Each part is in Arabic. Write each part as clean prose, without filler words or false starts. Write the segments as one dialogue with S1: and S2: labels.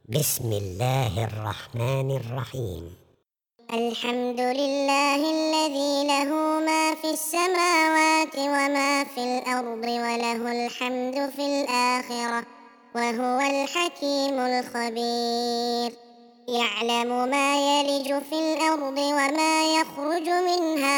S1: بسم الله الرحمن الرحيم.
S2: الحمد لله الذي له ما في السماوات وما في الأرض وله الحمد في الآخرة وهو الحكيم الخبير. يعلم ما يلج في الأرض وما يخرج منها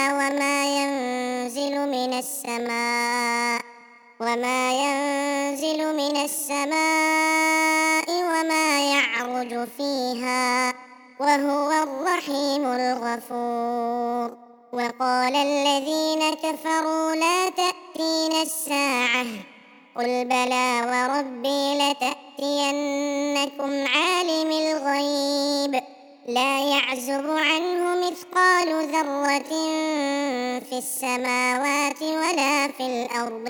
S2: وما ينزل من السماء وما يعرج فيها وهو الرحيم الغفور. وقال الذين كفروا لا تأتينا الساعة قل بلى وربي لتأتينكم عالم الغيب لا يعزب عنه مثقال ذرة في السماوات ولا في الأرض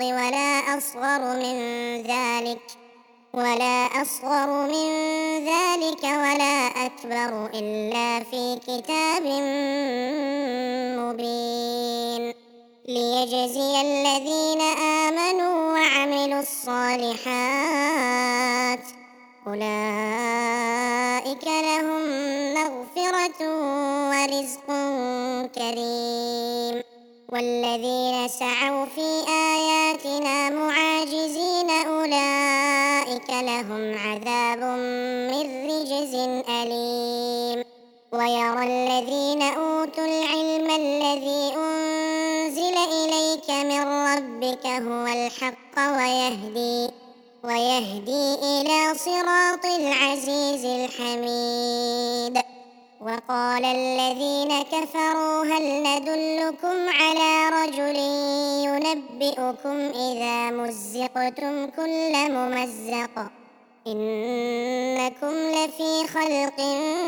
S2: ولا أصغر من ذلك ولا أكبر إلا في كتاب مبين. ليجزي الذين آمنوا وعملوا الصالحات أولئك لهم مغفرة ورزق كريم. والذين سعوا في آياتنا معاجزين أولئك لهم عذاب من رجز أليم. ويرى الذين أوتوا العلم الذي أنزل إليك من ربك هو الحق ويهدي إلى صراط العزيز الحميد. وقال الذين كفروا هل ندلكم على رجل ينبئكم إذا مزقتم كل ممزق إنكم لفي خلق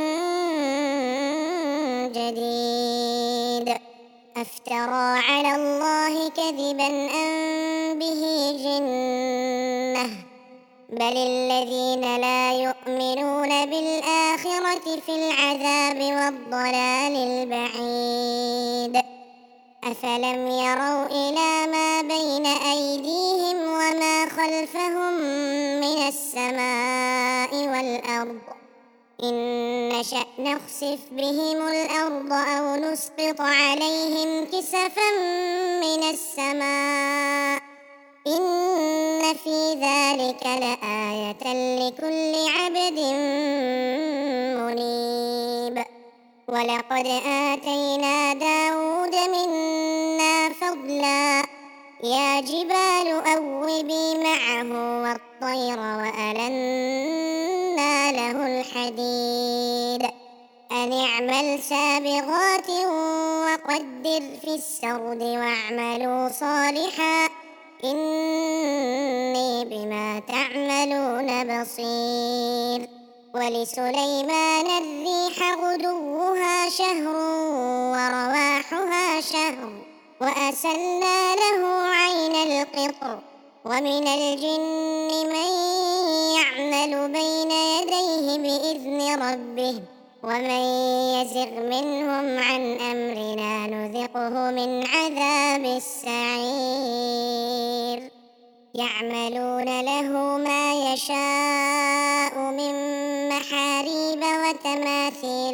S2: جديد. أفترى على الله كذبا أم به جنة بل الذين لا يؤمنون بالآخرة في العذاب والضلال البعيد. أفلم يروا إلى ما بين أيديهم وما خلفهم من السماء والأرض إن نشأ نخسف بهم الأرض أو نسقط عليهم كسفا من السماء إن في ذلك لآية لكل عبد منيب. ولقد آتينا داود منا فضلا يا جبال أوبي معه والطير وألنا له الحديد أن اعمل سابغات وقدر في السرد واعملوا صالحا إني بما تعملون بصير. ولسليمان الريح غدوها شهر ورواحها شهر وأسلنا له عين القطر. ومن الجن من يعمل بين يديه بإذن ربه ومن يزغ منهم عن أمرنا نذقه من عذاب السعير. يعملون له ما يشاء من محاريب وتماثيل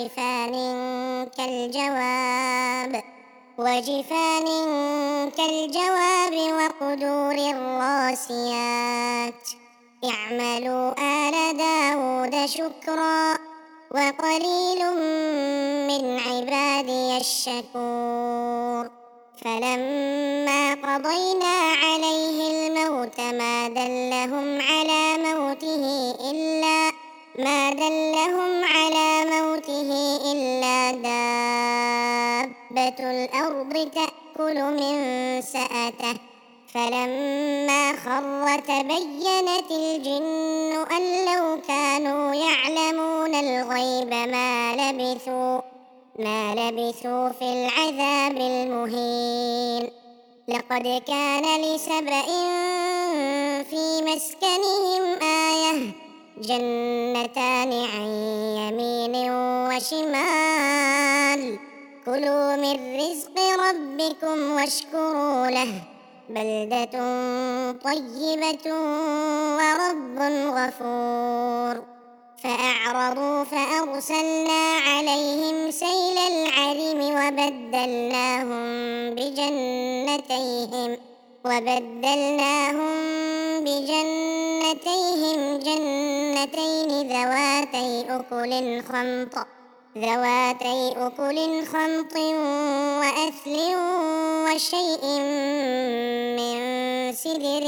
S2: وجفان كالجواب وقدور الراسيات. اعملوا آل داود شكرا وقليل من عبادي الشكور. فلما قضينا عليه الموت ما دلهم على موته إلا دابة الأرض تأكل من سأته فلما خر تبينت الجن أن لو كانوا يعلمون الغيب ما لبثوا في العذاب المهين. لقد كان لسبإ في مسكنهم آية جنتان عن يمين وشمال كلوا من رزق ربكم واشكروا له بلدة طيبة ورب غفور. وبدلناهم بجنتيهم جنتين ذواتي أكل خمط وأثل وشيء من سدر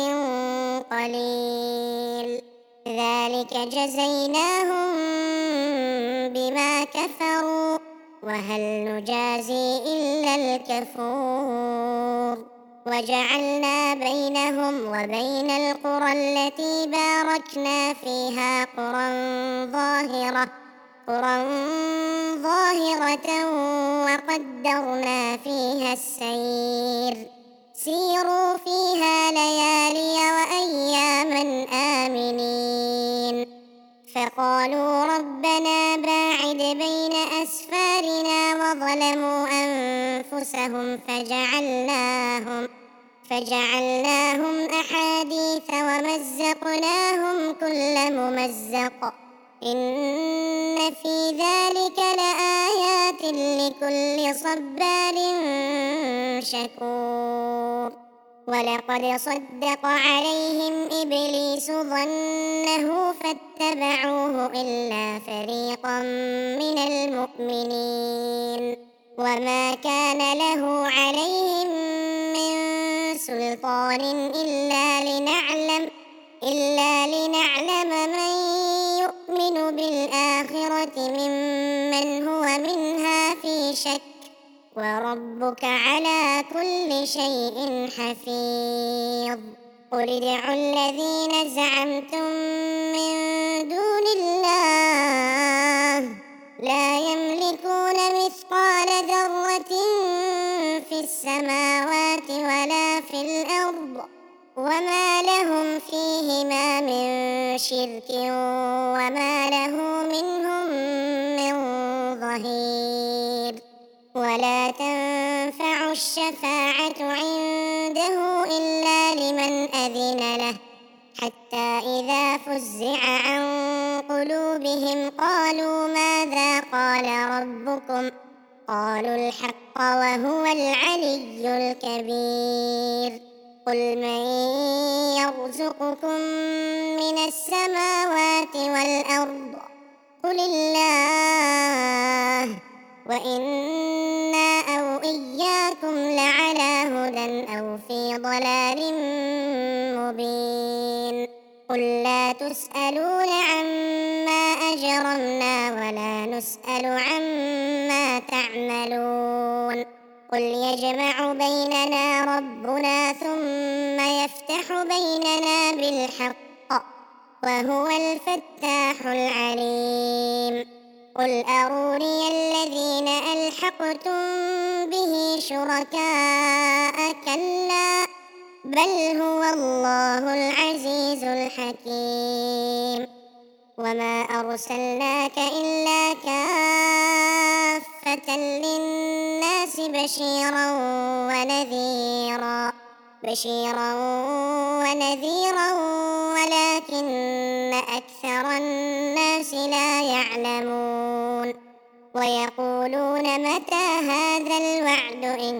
S2: قليل ذلك جزيناهم بما كفروا وهل نجازي إلا الكفور وجعلنا بينهم وبين القرى التي باركنا فيها قرى ظاهرة وقدرنا فيها السير سيروا فيها ليالي وأياما آمنين فقالوا ربنا باعد بين أسفارنا وظلموا أنفسهم فجعلناهم أحاديث ومزقناهم كل ممزق إن في ذلك لآيات لكل صبار شكور ولقد صدق عليهم إبليس ظنه فاتبعوه إلا فريقا من المؤمنين وما كان له عليهم من سلطان إلا لنعلم من يؤمن بالآخرة ممن هو منها في شك وربك على كل شيء حفيظ قل ادعوا الذين زعمتم من دون الله لا يملكون مثقال ذرة في السماوات ولا في الأرض وما لهم فيهما من شرك وما له منهم من ظهير ولا تنفع الشفاعة عنده إلا لمن أذن له حتى إذا فزع عن قلوبهم قالوا ماذا قال ربكم قالوا الحق وهو العلي الكبير قل من يرزقكم من السماوات والأرض قل الله وإنا أو إياكم لعلى هدى أو في ضلال مبين قل لا تسألون عما أجرمنا ولا نسأل عما تعملون قل يجمع بيننا ربنا ثم يفتح بيننا بالحق وهو الفتاح العليم قل أروني الذين ألحقتم به شركاء كلا بل هو الله العزيز الحكيم وما أرسلناك إلا كافة للناس بشيرا ونذيرا ولكن أكثر الناس لا يعلمون ويقولون متى هذا الوعد إن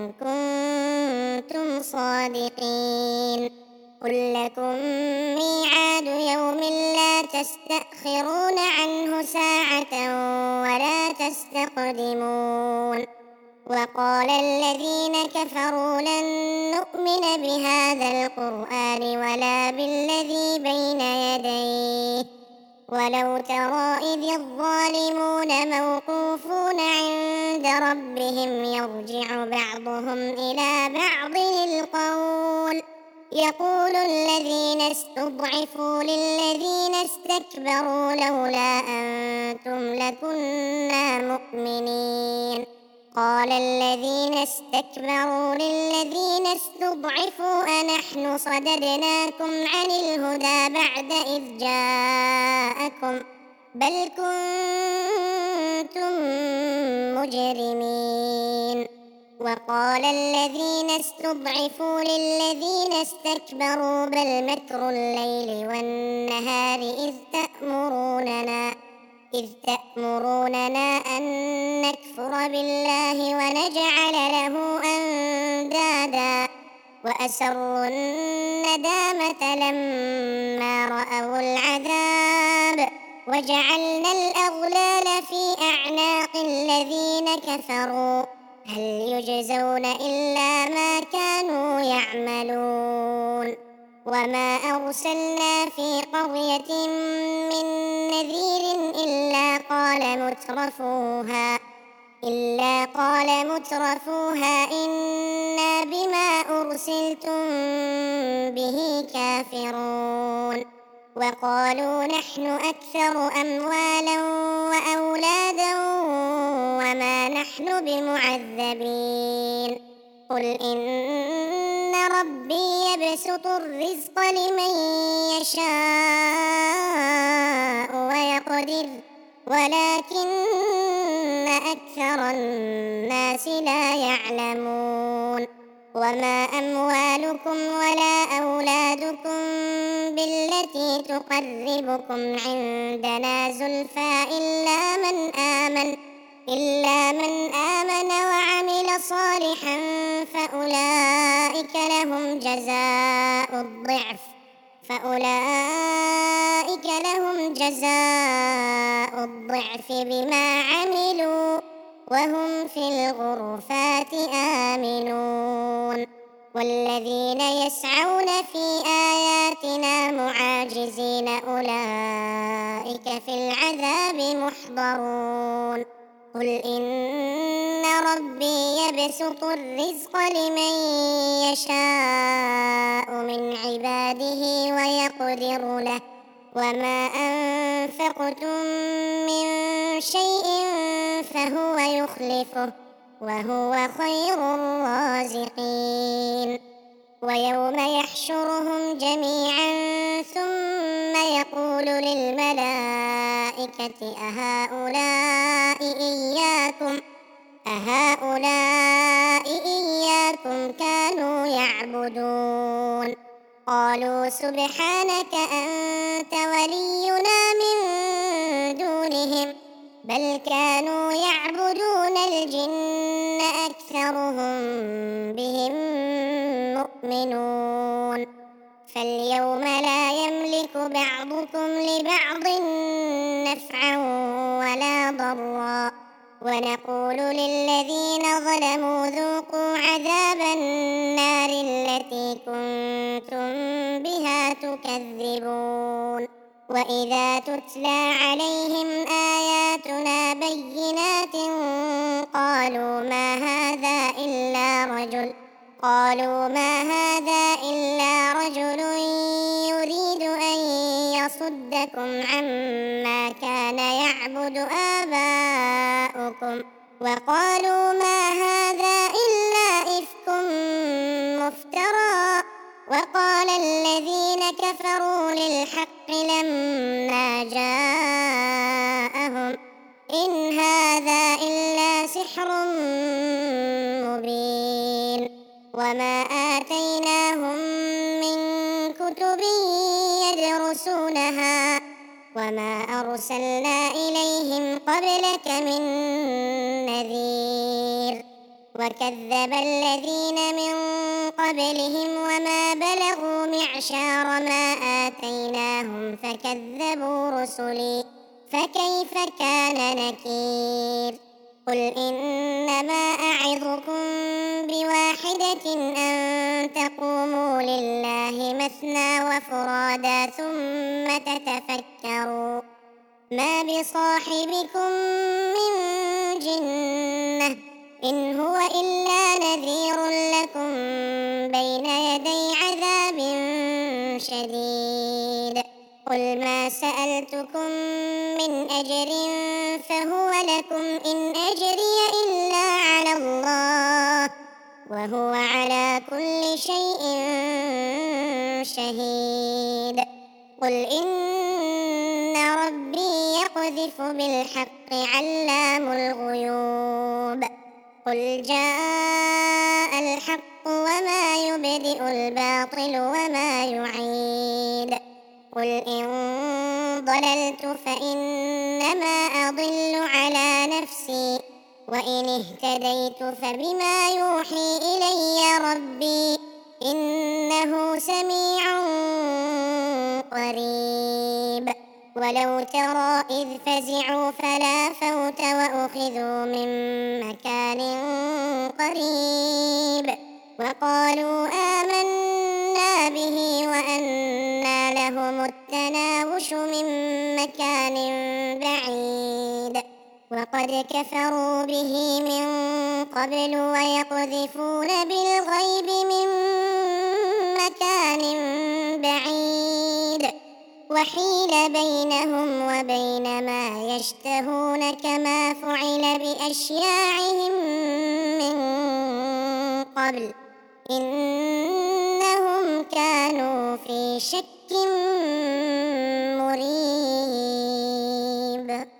S2: كنتم صادقين قل لكم ميعاد يوم لا تستأخرون عنه ساعة ولا تستقدمون وقال الذين كفروا لن نؤمن بهذا القرآن ولا بالذي بين يديه ولو ترى إذ الظالمون موقوفون عند ربهم يرجع بعضهم إلى بعض القول يقول الذين استضعفوا للذين استكبروا لولا أنتم لكنا مؤمنين قال الذين استكبروا للذين استضعفوا أنحن صددناكم عن الهدى بعد إذ جاءكم بل كنتم مجرمين وقال الذين استضعفوا للذين استكبروا بل مكر الليل والنهار إذ تأمروننا أن نكفر بالله ونجعل له أندادا وأسروا الندامة لما رأوا العذاب وجعلنا الأغلال في أعناق الذين كفروا هل يجزون إلا ما كانوا يعملون وما أرسلنا في قرية من نذير إلا قال مترفوها إنا بما أرسلتم به كافرون وقالوا نحن أكثر أموالا وأولادا وما نحن بمعذبين قل إن ربي يبسط الرزق لمن يشاء ويقدر ولكن أكثر الناس لا يعلمون وما أموالكم ولا أولادكم بالتي تقربكم عندنا زلفى إلا من آمن وعمل صالحا فأولئك لهم جزاء الضعف بما عملوا وهم في الغرفات آمنون والذين يسعون في آياتنا معاجزين أولئك في العذاب محضرون قل إن ربي يبسط الرزق لمن يشاء من عباده ويقدر له وما أنفقتم من شيء فهو يخلفه وهو خير الرازقين ويوم يحشرهم جميعا ثم يقول للملائكة أهؤلاء إياكم كانوا يعبدون قالوا سبحانك أنت ولينا من دونهم بل كانوا يعبدون الجن أكثرهم بهم مؤمنون فاليوم لا يملك بعضكم لبعض نفعا ولا ضرا ونقول للذين ظلموا ذوقوا عذاب النار التي كنتم بها تكذبون وإذا تتلى عليهم آياتنا بينات قالوا ما هذا إلا رجل يريد أن يصدكم عما كان يعبد آباؤكم وقالوا ما هذا إلا إفك مفترى وقال الذين كفروا للحق لما جاءهم إن هذا إلا سحر مبين وما آتيناهم من كتب يدرسونها وما أرسلنا إليهم قبلك من نذير وكذب الذين من قبلهم وما بلغوا معشار ما آتيناهم فكذبوا رسلي فكيف كان نكير قل إنما أعظكم بواحدة أن تقوموا لله مثنى وفرادا ثم تتفكروا ما بصاحبكم من جنة إن هو إلا نذير لكم بين يدي عذاب شديد قل ما سألتكم من أجر فهو لكم إن أجري إلا على الله وهو على كل شيء شهيد قل إن ربي يقذف بالحق علام الغيوب قل جاء الحق وما يبدئ الباطل وما يعيد قل إن ضللت فإنما أضل على نفسي وإن اهتديت فبما يوحي إلي ربي إنه سميع قريب. ولو ترى إذ فزعوا فلا فوت وأخذوا من مكان قريب وقالوا آمنا به وأنى لهم التناوش من مكان بعيد وقد كفروا به من قبل ويقذفون بالغيب من مكان بعيد وحيل بينهم وبين ما يشتهون كما فعل بأشياعهم من قبل إنهم كانوا في شك مريب.